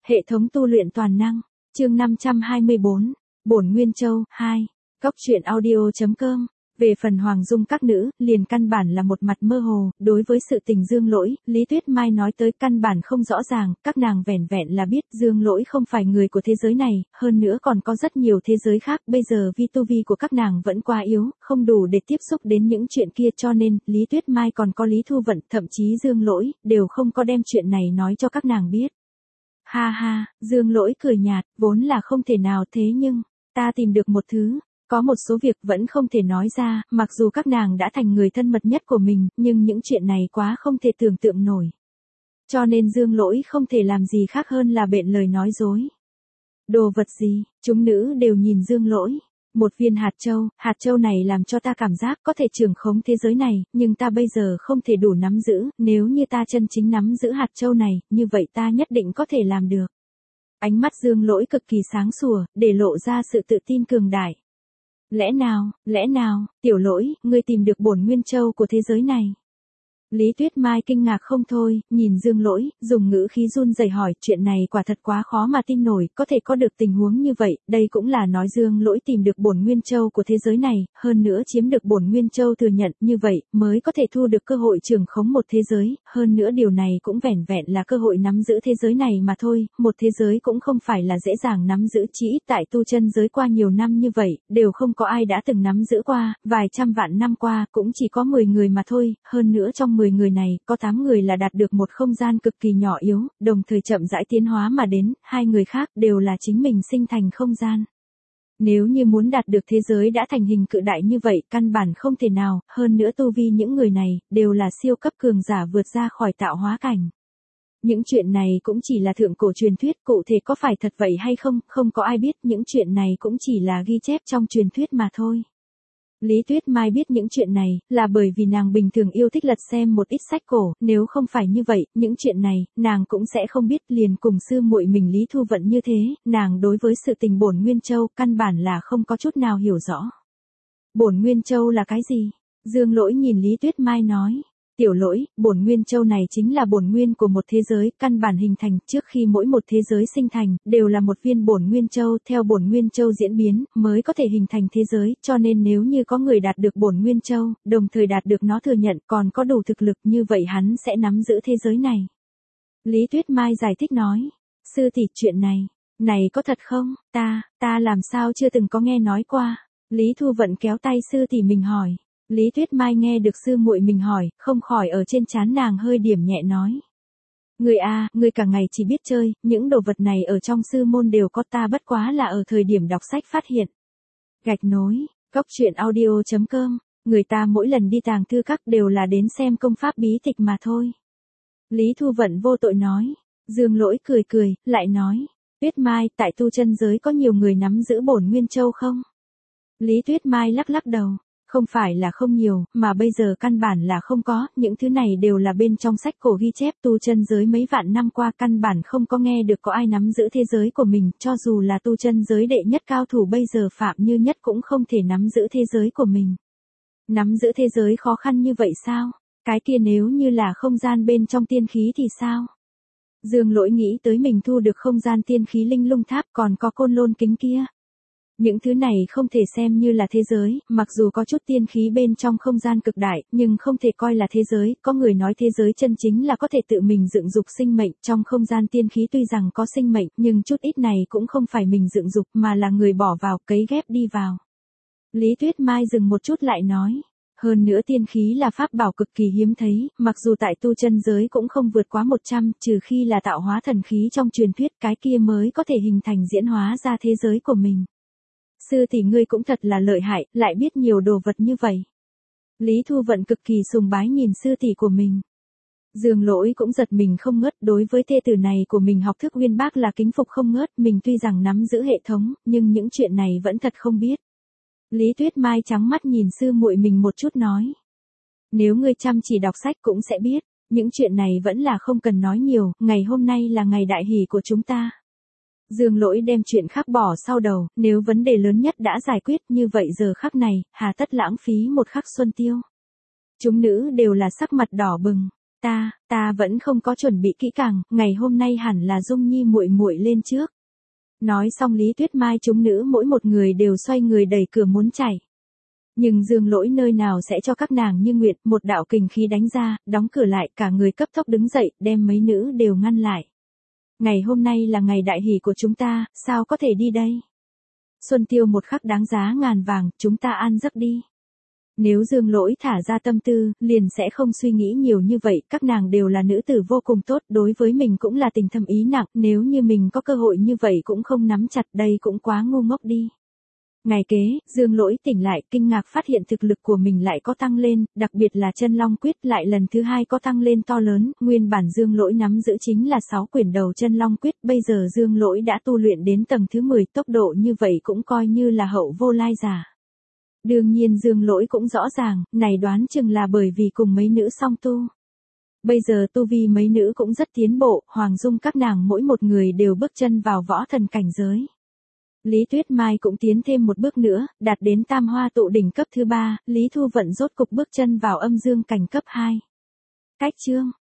Hệ thống tu luyện toàn năng, chương 524, Bổn Nguyên Châu, 2, Cóc truyện audio.com. Về phần Hoàng Dung các nữ, liền căn bản là một mặt mơ hồ, đối với sự tình Dương Lỗi, Lý Tuyết Mai nói tới căn bản không rõ ràng, các nàng vẻn vẹn là biết Dương Lỗi không phải người của thế giới này, hơn nữa còn có rất nhiều thế giới khác, bây giờ tu vi của các nàng vẫn quá yếu, không đủ để tiếp xúc đến những chuyện kia, cho nên, Lý Tuyết Mai còn có Lý Thu Vận, thậm chí Dương Lỗi, đều không có đem chuyện này nói cho các nàng biết. Ha ha, Dương Lỗi cười nhạt, vốn là không thể nào, thế nhưng, ta tìm được một thứ. Có một số việc vẫn không thể nói ra, mặc dù các nàng đã thành người thân mật nhất của mình, nhưng những chuyện này quá không thể tưởng tượng nổi. Cho nên Dương Lỗi không thể làm gì khác hơn là bện lời nói dối. Đồ vật gì? Chúng nữ đều nhìn Dương Lỗi. Một viên hạt châu này làm cho ta cảm giác có thể trưởng khống thế giới này, nhưng ta bây giờ không thể đủ nắm giữ, nếu như ta chân chính nắm giữ hạt châu này, như vậy ta nhất định có thể làm được. Ánh mắt Dương Lỗi cực kỳ sáng sủa, để lộ ra sự tự tin cường đại. Lẽ nào, Tiểu Lỗi, ngươi tìm được bổn nguyên châu của thế giới này? Lý Tuyết Mai kinh ngạc không thôi, nhìn Dương Lỗi, dùng ngữ khí run rẩy hỏi, chuyện này quả thật quá khó mà tin nổi, có thể có được tình huống như vậy, đây cũng là nói Dương Lỗi tìm được bổn nguyên châu của thế giới này, hơn nữa chiếm được bổn nguyên châu thừa nhận, như vậy, mới có thể thu được cơ hội trưởng khống một thế giới, hơn nữa điều này cũng vẻn vẹn là cơ hội nắm giữ thế giới này mà thôi, một thế giới cũng không phải là dễ dàng nắm giữ, chỉ ít tại tu chân giới qua nhiều năm như vậy, đều không có ai đã từng nắm giữ qua, vài trăm vạn năm qua, cũng chỉ có 10 người mà thôi, hơn nữa trong 10 người này, có 8 người là đạt được một không gian cực kỳ nhỏ yếu, đồng thời chậm rãi tiến hóa mà đến, 2 người khác đều là chính mình sinh thành không gian. Nếu như muốn đạt được thế giới đã thành hình cự đại như vậy, căn bản không thể nào, hơn nữa tu vi những người này, đều là siêu cấp cường giả vượt ra khỏi tạo hóa cảnh. Những chuyện này cũng chỉ là thượng cổ truyền thuyết, cụ thể có phải thật vậy hay không, không có ai biết, những chuyện này cũng chỉ là ghi chép trong truyền thuyết mà thôi. Lý Tuyết Mai biết những chuyện này, là bởi vì nàng bình thường yêu thích lật xem một ít sách cổ, nếu không phải như vậy, những chuyện này, nàng cũng sẽ không biết, liền cùng sư muội mình Lý Thu Vận như thế, nàng đối với sự tình bổn Nguyên Châu, căn bản là không có chút nào hiểu rõ. Bổn Nguyên Châu là cái gì? Dương Lỗi nhìn Lý Tuyết Mai nói. Tiểu Lỗi, bổn Nguyên Châu này chính là bổn nguyên của một thế giới, căn bản hình thành, trước khi mỗi một thế giới sinh thành, đều là một viên bổn Nguyên Châu, theo bổn Nguyên Châu diễn biến, mới có thể hình thành thế giới, cho nên nếu như có người đạt được bổn Nguyên Châu, đồng thời đạt được nó thừa nhận, còn có đủ thực lực, như vậy hắn sẽ nắm giữ thế giới này. Lý Tuyết Mai giải thích nói, sư tỷ, chuyện này có thật không? Ta làm sao chưa từng có nghe nói qua? Lý Thu Vận kéo tay sư tỷ mình hỏi. Lý Tuyết Mai nghe được sư muội mình hỏi, không khỏi ở trên trán nàng hơi điểm nhẹ nói. Ngươi cả ngày chỉ biết chơi, những đồ vật này ở trong sư môn đều có, ta bất quá là ở thời điểm đọc sách phát hiện. Gạch nối, Cóc truyện audio.com, người ta mỗi lần đi tàng thư các đều là đến xem công pháp bí tịch mà thôi. Lý Thu Vận vô tội nói, Dương Lỗi cười, lại nói, Tuyết Mai, tại tu chân giới có nhiều người nắm giữ bổn Nguyên Châu không? Lý Tuyết Mai lắc đầu. Không phải là không nhiều, mà bây giờ căn bản là không có, những thứ này đều là bên trong sách cổ ghi chép, tu chân giới mấy vạn năm qua căn bản không có nghe được có ai nắm giữ thế giới của mình, cho dù là tu chân giới đệ nhất cao thủ bây giờ Phạm Như Nhất cũng không thể nắm giữ thế giới của mình. Nắm giữ thế giới khó khăn như vậy sao? Cái kia nếu như là không gian bên trong tiên khí thì sao? Dương Lỗi nghĩ tới mình thu được không gian tiên khí linh lung tháp, còn có côn lôn kính kia. Những thứ này không thể xem như là thế giới, mặc dù có chút tiên khí bên trong không gian cực đại, nhưng không thể coi là thế giới, có người nói thế giới chân chính là có thể tự mình dựng dục sinh mệnh, trong không gian tiên khí tuy rằng có sinh mệnh, nhưng chút ít này cũng không phải mình dựng dục mà là người bỏ vào, cấy ghép đi vào. Lý Tuyết Mai dừng một chút lại nói. Hơn nữa tiên khí là pháp bảo cực kỳ hiếm thấy, mặc dù tại tu chân giới cũng không vượt quá 100, trừ khi là tạo hóa thần khí trong truyền thuyết, cái kia mới có thể hình thành diễn hóa ra thế giới của mình. Sư tỷ, ngươi cũng thật là lợi hại, lại biết nhiều đồ vật như vậy. Lý Thu Vận cực kỳ sùng bái nhìn sư tỷ của mình. Dương Lỗi cũng giật mình không ngớt, đối với thê tử này của mình học thức uyên bác là kính phục không ngớt, mình tuy rằng nắm giữ hệ thống, nhưng những chuyện này vẫn thật không biết. Lý Tuyết Mai trắng mắt nhìn sư muội mình một chút nói. Nếu ngươi chăm chỉ đọc sách cũng sẽ biết, những chuyện này vẫn là không cần nói nhiều, ngày hôm nay là ngày đại hỷ của chúng ta. Dương Lỗi đem chuyện khác bỏ sau đầu, nếu vấn đề lớn nhất đã giải quyết, như vậy giờ khắc này, hà tất lãng phí một khắc xuân tiêu. Chúng nữ đều là sắc mặt đỏ bừng. Ta vẫn không có chuẩn bị kỹ càng, ngày hôm nay hẳn là Dung Nhi muội muội lên trước. Nói xong Lý Tuyết Mai chúng nữ mỗi một người đều xoay người đẩy cửa muốn chạy. Nhưng Dương Lỗi nơi nào sẽ cho các nàng như nguyện, một đạo kình khí đánh ra, đóng cửa lại, cả người cấp tốc đứng dậy, đem mấy nữ đều ngăn lại. Ngày hôm nay là ngày đại hỷ của chúng ta, sao có thể đi đây? Xuân Tiêu một khắc đáng giá ngàn vàng, chúng ta ăn giấc đi. Nếu Dương Lỗi thả ra tâm tư, liền sẽ không suy nghĩ nhiều như vậy, các nàng đều là nữ tử vô cùng tốt, đối với mình cũng là tình thâm ý nặng, nếu như mình có cơ hội như vậy cũng không nắm chặt, đây cũng quá ngu ngốc đi. Ngày kế, Dương Lỗi tỉnh lại, kinh ngạc phát hiện thực lực của mình lại có tăng lên, đặc biệt là chân long quyết lại lần thứ hai có tăng lên to lớn, nguyên bản Dương Lỗi nắm giữ chính là 6 quyển đầu chân long quyết, bây giờ Dương Lỗi đã tu luyện đến tầng thứ 10, tốc độ như vậy cũng coi như là hậu vô lai giả. Đương nhiên Dương Lỗi cũng rõ ràng, này đoán chừng là bởi vì cùng mấy nữ song tu. Bây giờ tu vi mấy nữ cũng rất tiến bộ, Hoàng Dung các nàng mỗi một người đều bước chân vào võ thần cảnh giới. Lý Tuyết Mai cũng tiến thêm một bước nữa, đạt đến tam hoa tụ đỉnh cấp thứ 3, Lý Thu Vận rốt cục bước chân vào âm dương cảnh cấp 2. Cách chương